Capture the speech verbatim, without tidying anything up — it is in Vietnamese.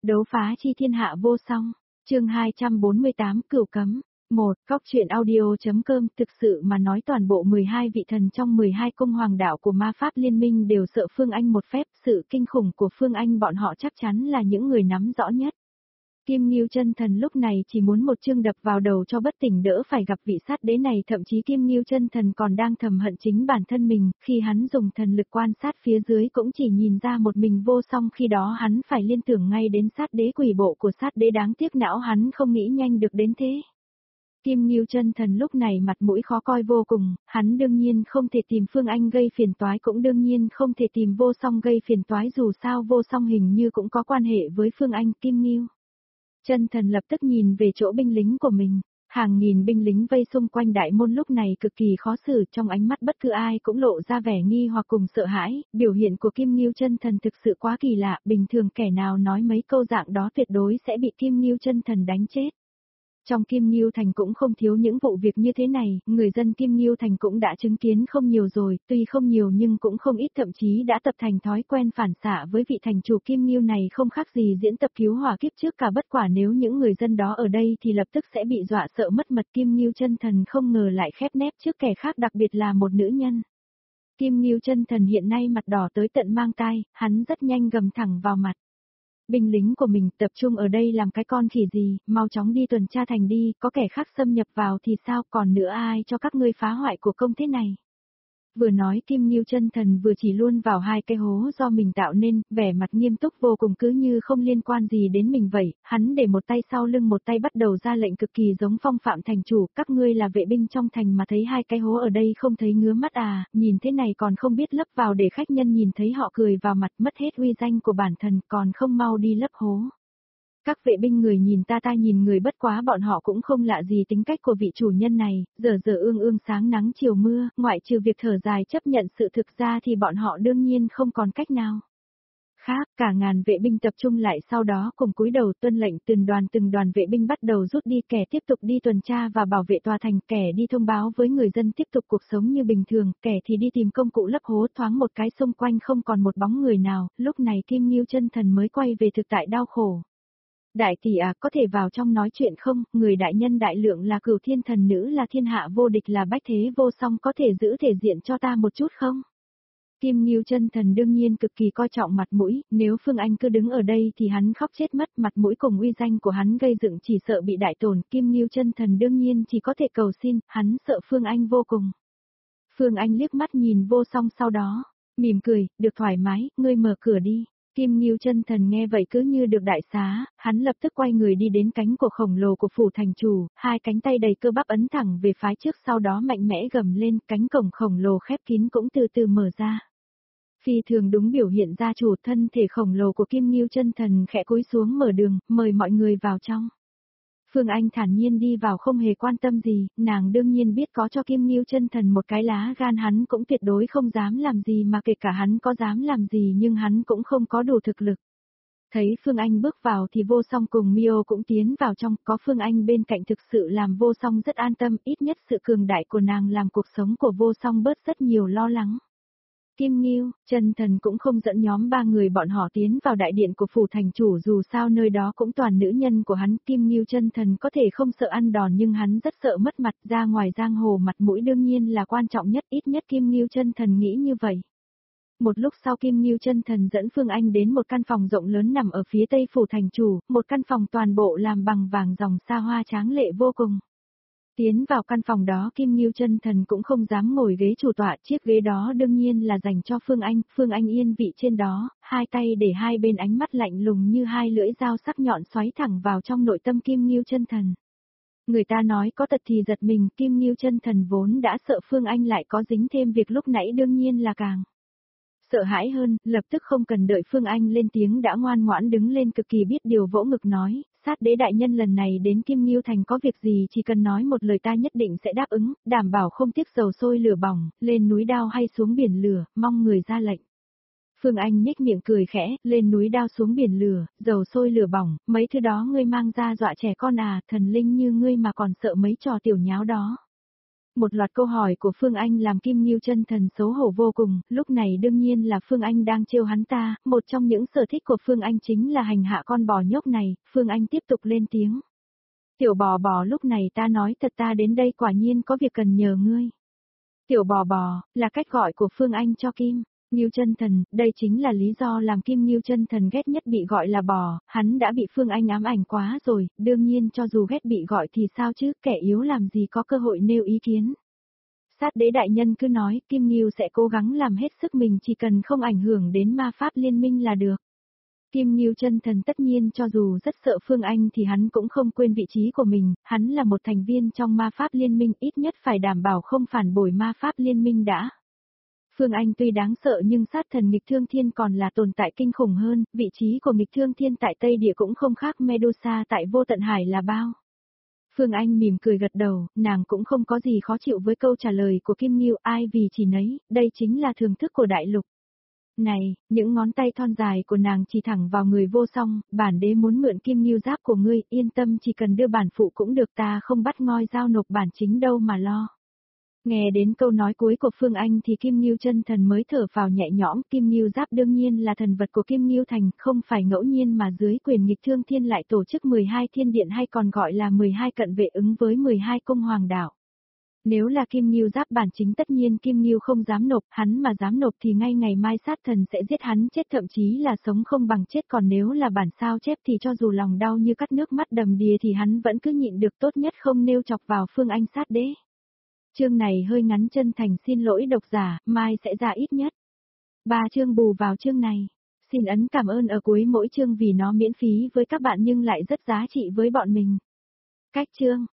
Đấu phá chi thiên hạ vô song, chương hai trăm bốn mươi tám cửu cấm. một. Cóc truyện audio.com. Thực sự mà nói toàn bộ mười hai vị thần trong mười hai cung hoàng đạo của ma pháp liên minh đều sợ Phương Anh một phép, sự kinh khủng của Phương Anh bọn họ chắc chắn là những người nắm rõ nhất. Kim Ngưu chân thần lúc này chỉ muốn một chương đập vào đầu cho bất tỉnh đỡ phải gặp vị sát đế này, thậm chí Kim Ngưu chân thần còn đang thầm hận chính bản thân mình, khi hắn dùng thần lực quan sát phía dưới cũng chỉ nhìn ra một mình vô song, khi đó hắn phải liên tưởng ngay đến sát đế quỷ bộ của sát đế, đáng tiếc não hắn không nghĩ nhanh được đến thế. Kim Ngưu chân thần lúc này mặt mũi khó coi vô cùng, hắn đương nhiên không thể tìm Phương Anh gây phiền toái, cũng đương nhiên không thể tìm vô song gây phiền toái, dù sao vô song hình như cũng có quan hệ với Phương Anh. Kim Ngưu chân thần lập tức nhìn về chỗ binh lính của mình, hàng nghìn binh lính vây xung quanh đại môn lúc này cực kỳ khó xử, trong ánh mắt bất cứ ai cũng lộ ra vẻ nghi hoặc cùng sợ hãi, biểu hiện của Kim Ngưu chân thần thực sự quá kỳ lạ, bình thường kẻ nào nói mấy câu dạng đó tuyệt đối sẽ bị Kim Ngưu chân thần đánh chết. Trong Kim Ngưu Thành cũng không thiếu những vụ việc như thế này, người dân Kim Ngưu Thành cũng đã chứng kiến không nhiều rồi, tuy không nhiều nhưng cũng không ít, thậm chí đã tập thành thói quen phản xạ với vị thành chủ Kim Ngưu này, không khác gì diễn tập cứu hỏa kiếp trước cả. Bất quả nếu những người dân đó ở đây thì lập tức sẽ bị dọa sợ mất mật. Kim Ngưu chân thần không ngờ lại khép nép trước kẻ khác, đặc biệt là một nữ nhân. Kim Ngưu chân thần hiện nay mặt đỏ tới tận mang tai, hắn rất nhanh gầm thẳng vào mặt binh lính của mình, tập trung ở đây làm cái con khỉ gì, mau chóng đi tuần tra thành đi, có kẻ khác xâm nhập vào thì sao, còn nữa ai cho các ngươi phá hoại của công thế này. Vừa nói Kim Ngưu chân thần vừa chỉ luôn vào hai cái hố do mình tạo nên, vẻ mặt nghiêm túc vô cùng, cứ như không liên quan gì đến mình vậy. Hắn để một tay sau lưng, một tay bắt đầu ra lệnh cực kỳ giống phong phạm thành chủ, các ngươi là vệ binh trong thành mà thấy hai cái hố ở đây không thấy ngứa mắt à, nhìn thế này còn không biết lấp vào để khách nhân nhìn thấy họ cười vào mặt, mất hết uy danh của bản thân, còn không mau đi lấp hố. Các vệ binh người nhìn ta ta nhìn người, bất quá bọn họ cũng không lạ gì tính cách của vị chủ nhân này, giờ giờ ương ương sáng nắng chiều mưa, ngoại trừ việc thở dài chấp nhận sự thực ra thì bọn họ đương nhiên không còn cách nào khác. Cả ngàn vệ binh tập trung lại, sau đó cùng cúi đầu tuân lệnh, từng đoàn từng đoàn vệ binh bắt đầu rút đi, kẻ tiếp tục đi tuần tra và bảo vệ tòa thành, kẻ đi thông báo với người dân tiếp tục cuộc sống như bình thường, kẻ thì đi tìm công cụ lấp hố. Thoáng một cái xung quanh không còn một bóng người nào, lúc này Kim Ngưu chân thần mới quay về thực tại đau khổ. Đại tỷ à, có thể vào trong nói chuyện không? Người đại nhân đại lượng là cửu thiên thần nữ, là thiên hạ vô địch, là bách thế vô song, có thể giữ thể diện cho ta một chút không? Kim Ngưu chân thần đương nhiên cực kỳ coi trọng mặt mũi, nếu Phương Anh cứ đứng ở đây thì hắn khóc chết mất, mặt mũi cùng uy danh của hắn gây dựng chỉ sợ bị đại tổn. Kim Ngưu chân thần đương nhiên chỉ có thể cầu xin, hắn sợ Phương Anh vô cùng. Phương Anh liếc mắt nhìn vô song, sau đó mỉm cười, được thoải mái, ngươi mở cửa đi. Kim Ngưu chân thần nghe vậy cứ như được đại xá, hắn lập tức quay người đi đến cánh cổ khổng lồ của phủ thành chủ, hai cánh tay đầy cơ bắp ấn thẳng về phái trước, sau đó mạnh mẽ gầm lên, cánh cổng khổng lồ khép kín cũng từ từ mở ra. Phi thường đúng biểu hiện gia chủ, thân thể khổng lồ của Kim Ngưu chân thần khẽ cúi xuống mở đường, mời mọi người vào trong. Phương Anh thản nhiên đi vào không hề quan tâm gì, nàng đương nhiên biết có cho Kim Ngưu chân thần một cái lá gan hắn cũng tuyệt đối không dám làm gì, mà kể cả hắn có dám làm gì nhưng hắn cũng không có đủ thực lực. Thấy Phương Anh bước vào thì vô song cùng Mio cũng tiến vào trong, có Phương Anh bên cạnh thực sự làm vô song rất an tâm, ít nhất sự cường đại của nàng làm cuộc sống của vô song bớt rất nhiều lo lắng. Kim Ngưu chân thần cũng không dẫn nhóm ba người bọn họ tiến vào đại điện của phủ thành chủ, dù sao nơi đó cũng toàn nữ nhân của hắn. Kim Ngưu chân thần có thể không sợ ăn đòn nhưng hắn rất sợ mất mặt, ra ngoài giang hồ mặt mũi đương nhiên là quan trọng nhất, ít nhất Kim Ngưu chân thần nghĩ như vậy. Một lúc sau Kim Ngưu chân thần dẫn Phương Anh đến một căn phòng rộng lớn nằm ở phía tây phủ thành chủ, một căn phòng toàn bộ làm bằng vàng ròng xa hoa tráng lệ vô cùng. Tiến vào căn phòng đó Kim Ngưu chân thần cũng không dám ngồi ghế chủ tọa, chiếc ghế đó đương nhiên là dành cho Phương Anh, Phương Anh yên vị trên đó, hai tay để hai bên, ánh mắt lạnh lùng như hai lưỡi dao sắc nhọn xoáy thẳng vào trong nội tâm Kim Ngưu chân thần. Người ta nói có tật thì giật mình, Kim Ngưu chân thần vốn đã sợ Phương Anh lại có dính thêm việc lúc nãy đương nhiên là càng sợ hãi hơn, lập tức không cần đợi Phương Anh lên tiếng đã ngoan ngoãn đứng lên, cực kỳ biết điều, vỗ ngực nói, sát đế đại nhân lần này đến Kim Ngưu Thành có việc gì chỉ cần nói một lời ta nhất định sẽ đáp ứng, đảm bảo không tiếc dầu sôi lửa bỏng, lên núi đao hay xuống biển lửa, mong người ra lệnh. Phương Anh nhếch miệng cười khẽ, lên núi đao xuống biển lửa, dầu sôi lửa bỏng, mấy thứ đó ngươi mang ra dọa trẻ con à, thần linh như ngươi mà còn sợ mấy trò tiểu nháo đó. Một loạt câu hỏi của Phương Anh làm Kim Ngưu Chân Thần xấu hổ vô cùng, lúc này đương nhiên là Phương Anh đang trêu hắn ta, một trong những sở thích của Phương Anh chính là hành hạ con bò nhóc này, Phương Anh tiếp tục lên tiếng. Tiểu bò bò lúc này ta nói thật ta đến đây quả nhiên có việc cần nhờ ngươi. Tiểu bò bò, là cách gọi của Phương Anh cho Kim Ngưu Chân Thần, đây chính là lý do làm Kim Ngưu Chân Thần ghét nhất bị gọi là bò, hắn đã bị Phương Anh ám ảnh quá rồi, đương nhiên cho dù ghét bị gọi thì sao chứ, kẻ yếu làm gì có cơ hội nêu ý kiến. Sát đế đại nhân cứ nói, Kim Ngưu sẽ cố gắng làm hết sức mình chỉ cần không ảnh hưởng đến ma pháp liên minh là được. Kim Ngưu Chân Thần tất nhiên cho dù rất sợ Phương Anh thì hắn cũng không quên vị trí của mình, hắn là một thành viên trong ma pháp liên minh ít nhất phải đảm bảo không phản bội ma pháp liên minh đã. Phương Anh tuy đáng sợ nhưng sát thần nghịch thương thiên còn là tồn tại kinh khủng hơn, vị trí của nghịch thương thiên tại Tây Địa cũng không khác Medusa tại Vô Tận Hải là bao. Phương Anh mỉm cười gật đầu, nàng cũng không có gì khó chịu với câu trả lời của Kim Ngưu, ai vì chỉ nấy, đây chính là thưởng thức của đại lục. Này, những ngón tay thon dài của nàng chỉ thẳng vào người Vô Song, bản đế muốn mượn Kim Ngưu giáp của ngươi, yên tâm chỉ cần đưa bản phụ cũng được, ta không bắt ngoi giao nộp bản chính đâu mà lo. Nghe đến câu nói cuối của Phương Anh thì Kim Ngưu Chân Thần mới thở vào nhẹ nhõm, Kim Ngưu giáp đương nhiên là thần vật của Kim Ngưu Thành, không phải ngẫu nhiên mà dưới quyền nghịch thương thiên lại tổ chức mười hai thiên điện hay còn gọi là mười hai cận vệ ứng với mười hai cung hoàng đảo. Nếu là Kim Ngưu giáp bản chính tất nhiên Kim Ngưu không dám nộp, hắn mà dám nộp thì ngay ngày mai sát thần sẽ giết hắn chết, thậm chí là sống không bằng chết, còn nếu là bản sao chép thì cho dù lòng đau như cắt nước mắt đầm đìa thì hắn vẫn cứ nhịn được, tốt nhất không nêu chọc vào Phương Anh sát đế. Chương này hơi ngắn, chân thành xin lỗi độc giả, mai sẽ ra ít nhất ba chương bù vào chương này. Xin ấn cảm ơn ở cuối mỗi chương vì nó miễn phí với các bạn nhưng lại rất giá trị với bọn mình. Cách chương